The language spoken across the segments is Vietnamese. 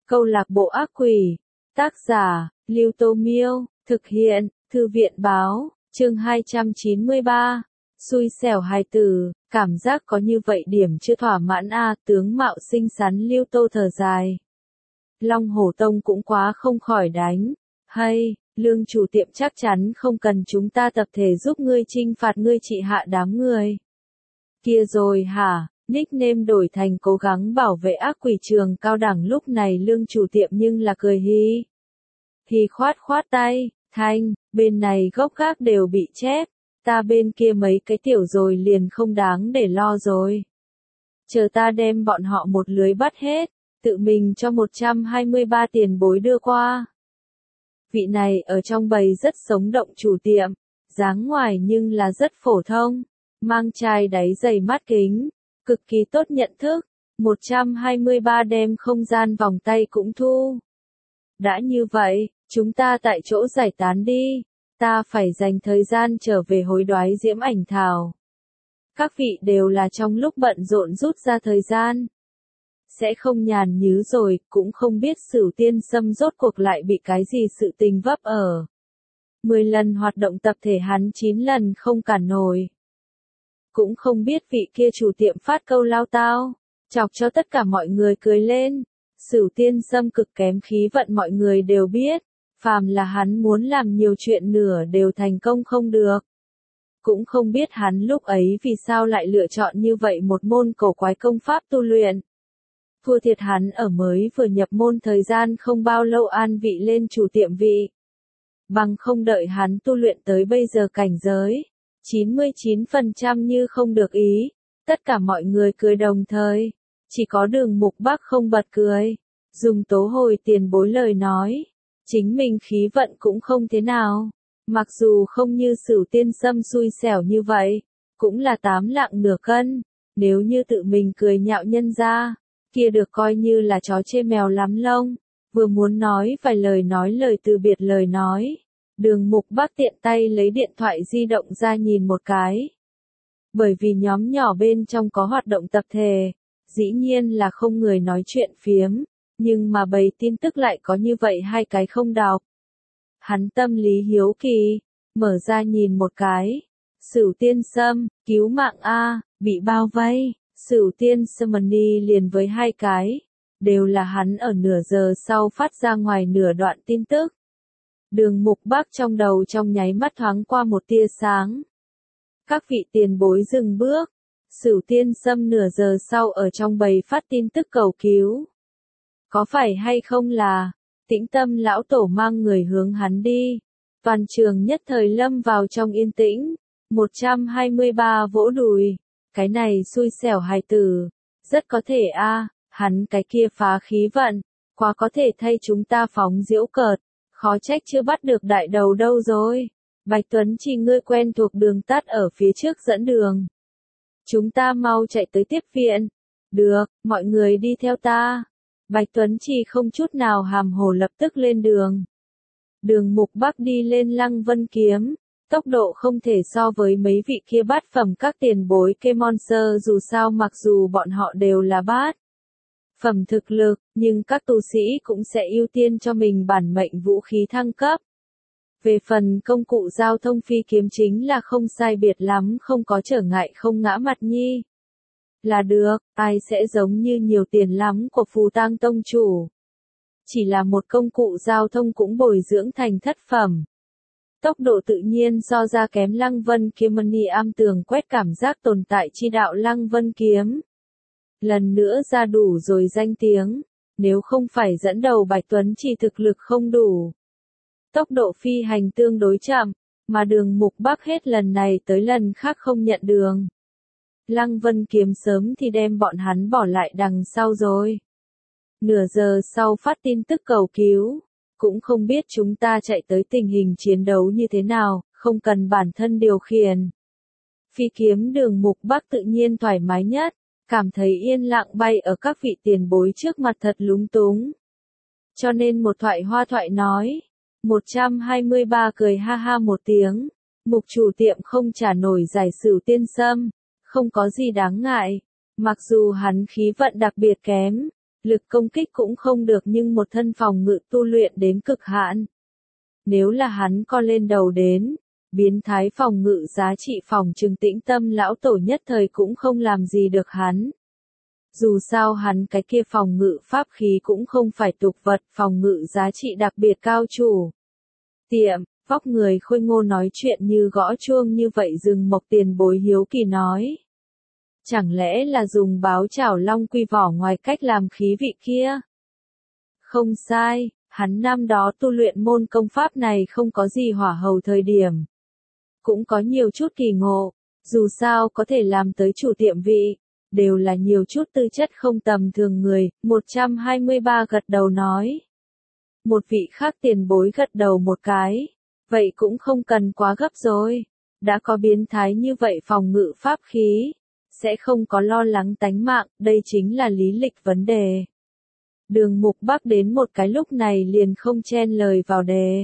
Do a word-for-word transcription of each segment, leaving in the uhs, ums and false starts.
Câu lạc bộ ác quỷ. Tác giả, Lưu Tô Miêu. Thực hiện, Thư viện Báo. Chương hai trăm chín mươi ba. Xui xẻo hài tử. Cảm giác có như vậy điểm chưa thỏa mãn a, tướng mạo xinh xắn Lưu Tô thở dài. Long Hổ Tông cũng quá không khỏi đánh. Hay, Lương chủ tiệm chắc chắn không cần chúng ta tập thể giúp ngươi trinh phạt ngươi trị hạ đám người. Kia rồi hả? Nickname đổi thành cố gắng bảo vệ ác quỷ trường cao đẳng, lúc này Lương chủ tiệm nhưng là cười hí. Hí khoát khoát tay, Thanh, bên này gốc gác đều bị chép, ta bên kia mấy cái tiểu rồi liền không đáng để lo rồi. Chờ ta đem bọn họ một lưới bắt hết, tự mình cho một trăm hai mươi ba tiền bối đưa qua. Vị này ở trong bầy rất sống động chủ tiệm, dáng ngoài nhưng là rất phổ thông, mang chai đáy giày mắt kính, cực kỳ tốt nhận thức, một trăm hai mươi ba đem không gian vòng tay cũng thu. Đã như vậy, chúng ta tại chỗ giải tán đi, ta phải dành thời gian trở về hối đoái diễm ảnh thảo. Các vị đều là trong lúc bận rộn rút ra thời gian. Sẽ không nhàn nhứ rồi, cũng không biết Sửu Tiên Sâm rốt cuộc lại bị cái gì sự tình vấp ở. Mười lần hoạt động tập thể hắn chín lần không cản nổi. Cũng không biết vị kia chủ tiệm phát câu lao tao, chọc cho tất cả mọi người cười lên. Sửu Tiên Sâm cực kém khí vận mọi người đều biết, phàm là hắn muốn làm nhiều chuyện nửa đều thành công không được. Cũng không biết hắn lúc ấy vì sao lại lựa chọn như vậy một môn cổ quái công pháp tu luyện. Thua thiệt hắn ở mới vừa nhập môn thời gian không bao lâu an vị lên chủ tiệm vị. Bằng không đợi hắn tu luyện tới bây giờ cảnh giới, chín mươi chín phần trăm như không được ý, tất cả mọi người cười đồng thời, chỉ có Đường Mục Bắc không bật cười, dùng Tố Hồi tiền bối lời nói, chính mình khí vận cũng không thế nào, mặc dù không như Sửu Tiên Sâm xui xẻo như vậy, cũng là tám lạng nửa cân, nếu như tự mình cười nhạo nhân ra, kia được coi như là chó chê mèo lắm lông, vừa muốn nói vài lời nói lời từ biệt lời nói. Đường Mục Bắc tiện tay lấy điện thoại di động ra nhìn một cái. Bởi vì nhóm nhỏ bên trong có hoạt động tập thể, dĩ nhiên là không người nói chuyện phiếm, nhưng mà bầy tin tức lại có như vậy hai cái không đọc. Hắn tâm lý hiếu kỳ, mở ra nhìn một cái. Sửu Tiên Sâm, cứu mạng a, bị bao vây. Sửu Tiên Sâm-ni liền với hai cái, đều là hắn ở nửa giờ sau phát ra ngoài nửa đoạn tin tức. Đường Mục Bắc trong đầu trong nháy mắt thoáng qua một tia sáng. Các vị tiền bối dừng bước, Sửu Tiên Sâm nửa giờ sau ở trong bầy phát tin tức cầu cứu. Có phải hay không là, Tĩnh Tâm lão tổ mang người hướng hắn đi, toàn trường nhất thời lâm vào trong yên tĩnh, một trăm hai mươi ba vỗ đùi. Cái này xui xẻo hài tử, rất có thể a, hắn cái kia phá khí vận, quá có thể thay chúng ta phóng giễu cợt, khó trách chưa bắt được đại đầu đâu rồi. Bạch Tuấn Chi ngươi quen thuộc đường tắt ở phía trước dẫn đường. Chúng ta mau chạy tới tiếp viện. Được, mọi người đi theo ta. Bạch Tuấn Chi không chút nào hàm hồ lập tức lên đường. Đường Mục Bắc đi lên Lăng Vân Kiếm. Tốc độ không thể so với mấy vị kia bát phẩm các tiền bối K-Monster, dù sao mặc dù bọn họ đều là bát phẩm thực lực, nhưng các tu sĩ cũng sẽ ưu tiên cho mình bản mệnh vũ khí thăng cấp. Về phần công cụ giao thông phi kiếm chính là không sai biệt lắm, không có trở ngại không ngã mặt nhi. Là được, ai sẽ giống như nhiều tiền lắm của Phù Tang Tông chủ. Chỉ là một công cụ giao thông cũng bồi dưỡng thành thất phẩm. Tốc độ tự nhiên so ra kém Lăng Vân Kiếm Mani am tường quét cảm giác tồn tại chi đạo Lăng Vân Kiếm. Lần nữa ra đủ rồi danh tiếng, nếu không phải dẫn đầu Bạch Tuấn Chi thực lực không đủ. Tốc độ phi hành tương đối chậm, mà Đường Mục Bắc hết lần này tới lần khác không nhận đường. Lăng Vân Kiếm sớm thì đem bọn hắn bỏ lại đằng sau rồi. Nửa giờ sau phát tin tức cầu cứu. Cũng không biết chúng ta chạy tới tình hình chiến đấu như thế nào, không cần bản thân điều khiển. Phi kiếm Đường Mục Bắc tự nhiên thoải mái nhất, cảm thấy yên lặng bay ở các vị tiền bối trước mặt thật lúng túng. Cho nên một thoại hoa thoại nói, một trăm hai mươi ba cười ha ha một tiếng, Mục chủ tiệm không trả nổi giải Sửu Tiên Sâm, không có gì đáng ngại, mặc dù hắn khí vận đặc biệt kém, lực công kích cũng không được nhưng một thân phòng ngự tu luyện đến cực hạn. Nếu là hắn co lên đầu đến, biến thái phòng ngự giá trị phòng trừng Tĩnh Tâm lão tổ nhất thời cũng không làm gì được hắn. Dù sao hắn cái kia phòng ngự pháp khí cũng không phải tục vật, phòng ngự giá trị đặc biệt cao chủ. Tiệm, vóc người khôi ngô nói chuyện như gõ chuông như vậy Rừng Mộc Tiền Bối hiếu kỳ nói. Chẳng lẽ là dùng báo chảo long quy vỏ ngoài cách làm khí vị kia? Không sai, hắn năm đó tu luyện môn công pháp này không có gì hỏa hầu thời điểm. Cũng có nhiều chút kỳ ngộ, dù sao có thể làm tới chủ tiệm vị, đều là nhiều chút tư chất không tầm thường người, một trăm hai mươi ba gật đầu nói. Một vị khác tiền bối gật đầu một cái, vậy cũng không cần quá gấp rồi, đã có biến thái như vậy phòng ngự pháp khí, sẽ không có lo lắng tánh mạng, đây chính là lý lịch vấn đề. Đường Mục Bắc đến một cái lúc này liền không chen lời vào đề.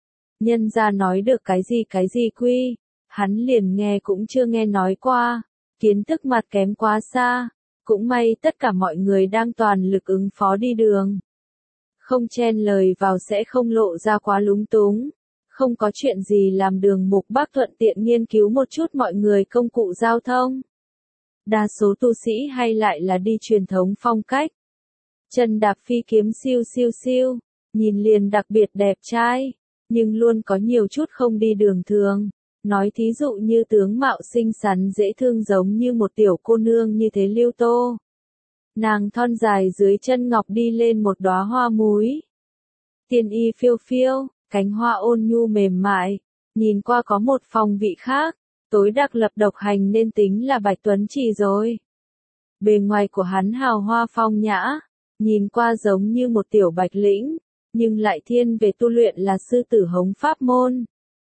Nhân ra nói được cái gì cái gì quy, hắn liền nghe cũng chưa nghe nói qua, kiến thức mặt kém quá xa, cũng may tất cả mọi người đang toàn lực ứng phó đi đường. Không chen lời vào sẽ không lộ ra quá lúng túng, không có chuyện gì làm Đường Mục Bắc thuận tiện nghiên cứu một chút mọi người công cụ giao thông. Đa số tu sĩ hay lại là đi truyền thống phong cách. Chân đạp phi kiếm siêu siêu siêu, nhìn liền đặc biệt đẹp trai, nhưng luôn có nhiều chút không đi đường thường. Nói thí dụ như tướng mạo xinh xắn dễ thương giống như một tiểu cô nương như thế Lưu Tô. Nàng thon dài dưới chân ngọc đi lên một đóa hoa múi. Tiên y phiêu phiêu, cánh hoa ôn nhu mềm mại, nhìn qua có một phong vị khác, tối đặc lập độc hành nên tính là Bạch Tuấn Trì rồi. Bề ngoài của hắn hào hoa phong nhã, nhìn qua giống như một tiểu bạch lĩnh, nhưng lại thiên về tu luyện là sư tử hống pháp môn.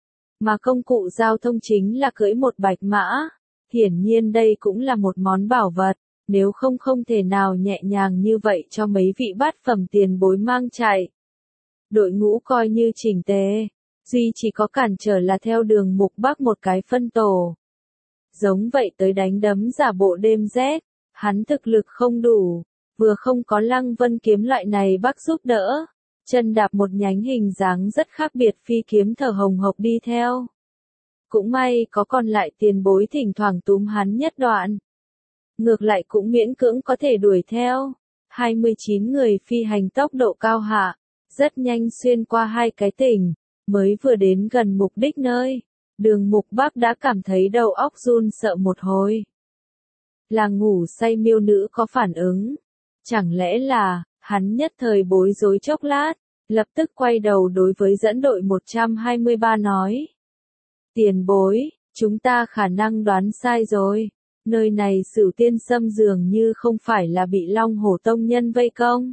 Mà công cụ giao thông chính là cưỡi một bạch mã, hiển nhiên đây cũng là một món bảo vật, nếu không không thể nào nhẹ nhàng như vậy cho mấy vị bát phẩm tiền bối mang chạy. Đội ngũ coi như chỉnh tề, duy chỉ có cản trở là theo Đường Mục Bắc một cái phân tổ. Giống vậy tới đánh đấm giả bộ đêm rét, hắn thực lực không đủ, vừa không có Lăng Vân kiếm loại này bác giúp đỡ. Chân đạp một nhánh hình dáng rất khác biệt phi kiếm thở hồng hộc đi theo. Cũng may có còn lại tiền bối thỉnh thoảng túm hắn nhất đoạn. Ngược lại cũng miễn cưỡng có thể đuổi theo. hai mươi chín người phi hành tốc độ cao hạ, rất nhanh xuyên qua hai cái tỉnh, mới vừa đến gần mục đích nơi. Đường Mục Bắc đã cảm thấy đầu óc run sợ một hồi. Là ngủ say miêu nữ có phản ứng. Chẳng lẽ là... Hắn nhất thời bối rối chốc lát, lập tức quay đầu đối với dẫn đội một trăm hai mươi ba nói. Tiền bối, chúng ta khả năng đoán sai rồi, nơi này Sửu Tiên Sâm dường như không phải là bị Long Hổ Tông nhân vây công.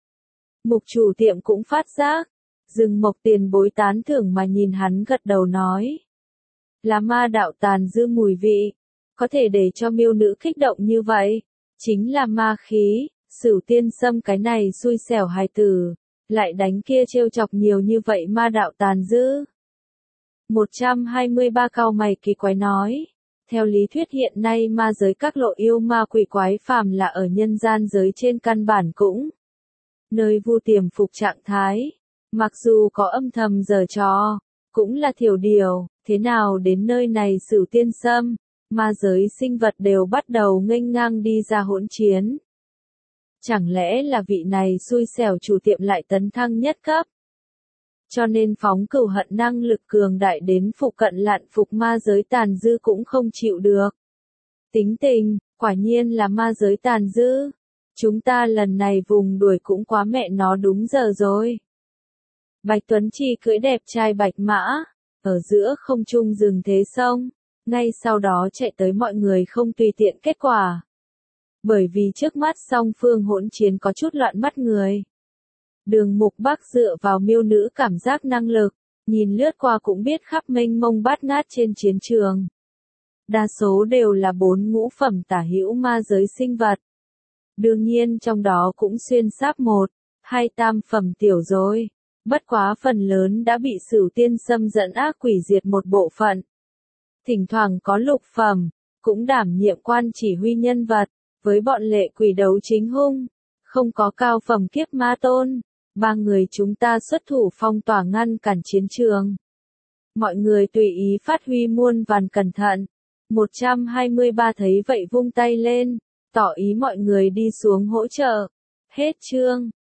Mục chủ tiệm cũng phát giác, Rừng Mộc Tiền Bối tán thưởng mà nhìn hắn gật đầu nói. Là ma đạo tàn dư mùi vị, có thể để cho miêu nữ kích động như vậy, chính là ma khí. Sửu Tiên Sâm cái này xui xẻo hài tử, lại đánh kia trêu chọc nhiều như vậy ma đạo tàn dữ. một trăm hai mươi ba cau mày kỳ quái nói, theo lý thuyết hiện nay ma giới các lộ yêu ma quỷ quái phàm là ở nhân gian giới trên căn bản cũng nơi vu tiềm phục trạng thái, mặc dù có âm thầm giở trò, cũng là thiểu điều, thế nào đến nơi này Sửu Tiên Sâm, ma giới sinh vật đều bắt đầu nghênh ngang đi ra hỗn chiến. Chẳng lẽ là vị này xui xẻo chủ tiệm lại tấn thăng nhất cấp? Cho nên phóng cửu hận năng lực cường đại đến phụ cận lạn phục ma giới tàn dư cũng không chịu được. Tính tình, quả nhiên là ma giới tàn dư. Chúng ta lần này vùng đuổi cũng quá mẹ nó đúng giờ rồi. Bạch Tuấn Trì cưỡi đẹp trai bạch mã, ở giữa không trung rừng thế sông, ngay sau đó chạy tới mọi người không tùy tiện kết quả. Bởi vì trước mắt song phương hỗn chiến có chút loạn mắt người. Đường Mục Bắc dựa vào miêu nữ cảm giác năng lực, nhìn lướt qua cũng biết khắp mênh mông bát ngát trên chiến trường. Đa số đều là bốn ngũ phẩm tả hữu ma giới sinh vật. Đương nhiên trong đó cũng xuyên sáp một, hai tam phẩm tiểu rồi. Bất quá phần lớn đã bị Sửu Tiên Sâm dẫn ác quỷ diệt một bộ phận. Thỉnh thoảng có lục phẩm, cũng đảm nhiệm quan chỉ huy nhân vật. Với bọn lệ quỷ đấu chính hung, Không có cao phẩm kiếp ma tôn. Ba người chúng ta xuất thủ phong tỏa ngăn cản chiến trường. Mọi người tùy ý phát huy muôn vàn cẩn thận. một trăm hai mươi ba thấy vậy vung tay lên, tỏ ý mọi người đi xuống hỗ trợ. Hết chương.